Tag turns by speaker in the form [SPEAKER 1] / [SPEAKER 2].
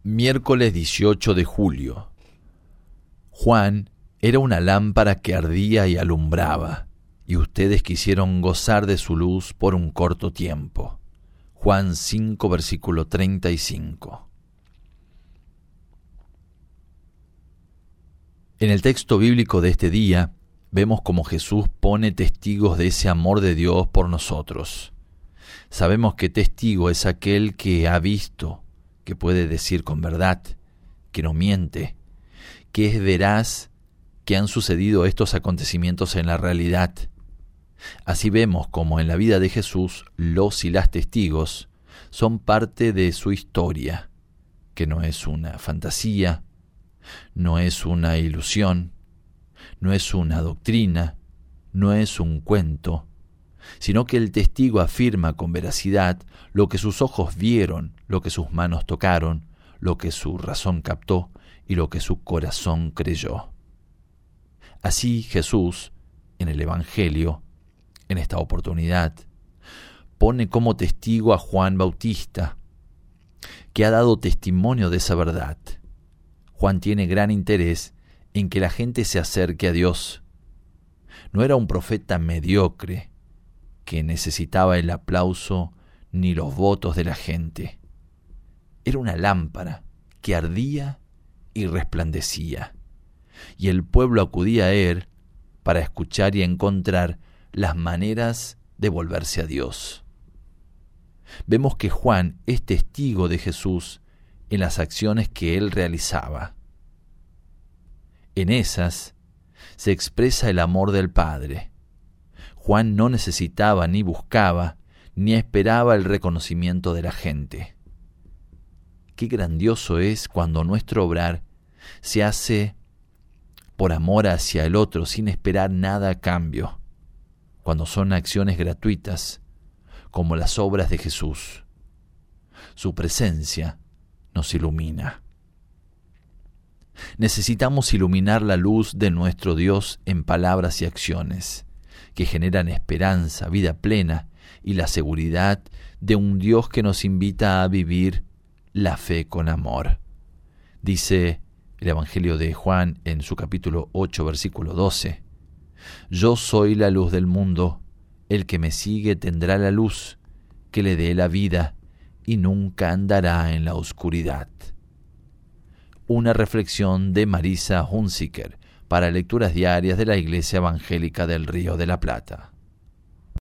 [SPEAKER 1] Miércoles 18 de julio. Juan era una lámpara que ardía y alumbraba, y ustedes quisieron gozar de su luz por un corto tiempo. Juan 5, versículo 35. En el texto bíblico de este día, vemos cómo Jesús pone testigos de ese amor de Dios por nosotros. Sabemos que testigo es aquel que ha visto, que puede decir con verdad, que no miente, que es veraz, que han sucedido estos acontecimientos en la realidad. Así vemos como en la vida de Jesús los y las testigos son parte de su historia, que no es una fantasía, no es una ilusión, no es una doctrina, no es un cuento, sino que el testigo afirma con veracidad lo que sus ojos vieron, lo que sus manos tocaron, lo que su razón captó y lo que su corazón creyó. Así Jesús, en el Evangelio, en esta oportunidad, pone como testigo a Juan Bautista, que ha dado testimonio de esa verdad. Juan tiene gran interés en que la gente se acerque a Dios. No era un profeta mediocre, que necesitaba el aplauso ni los votos de la gente. Era una lámpara que ardía y resplandecía, y el pueblo acudía a él para escuchar y encontrar las maneras de volverse a Dios. Vemos que Juan es testigo de Jesús en las acciones que él realizaba. En esas se expresa el amor del Padre. Juan no necesitaba ni buscaba ni esperaba el reconocimiento de la gente. Qué grandioso es cuando nuestro obrar se hace por amor hacia el otro sin esperar nada a cambio, cuando son acciones gratuitas, como las obras de Jesús. Su presencia nos ilumina. Necesitamos iluminar la luz de nuestro Dios en palabras y acciones, que generan esperanza, vida plena y la seguridad de un Dios que nos invita a vivir la fe con amor. Dice el Evangelio de Juan en su capítulo 8, versículo 12. Yo soy la luz del mundo, el que me sigue tendrá la luz que le dé la vida y nunca andará en la oscuridad. Una reflexión de Marisa Hunziker para lecturas diarias de la Iglesia Evangélica del Río de la Plata.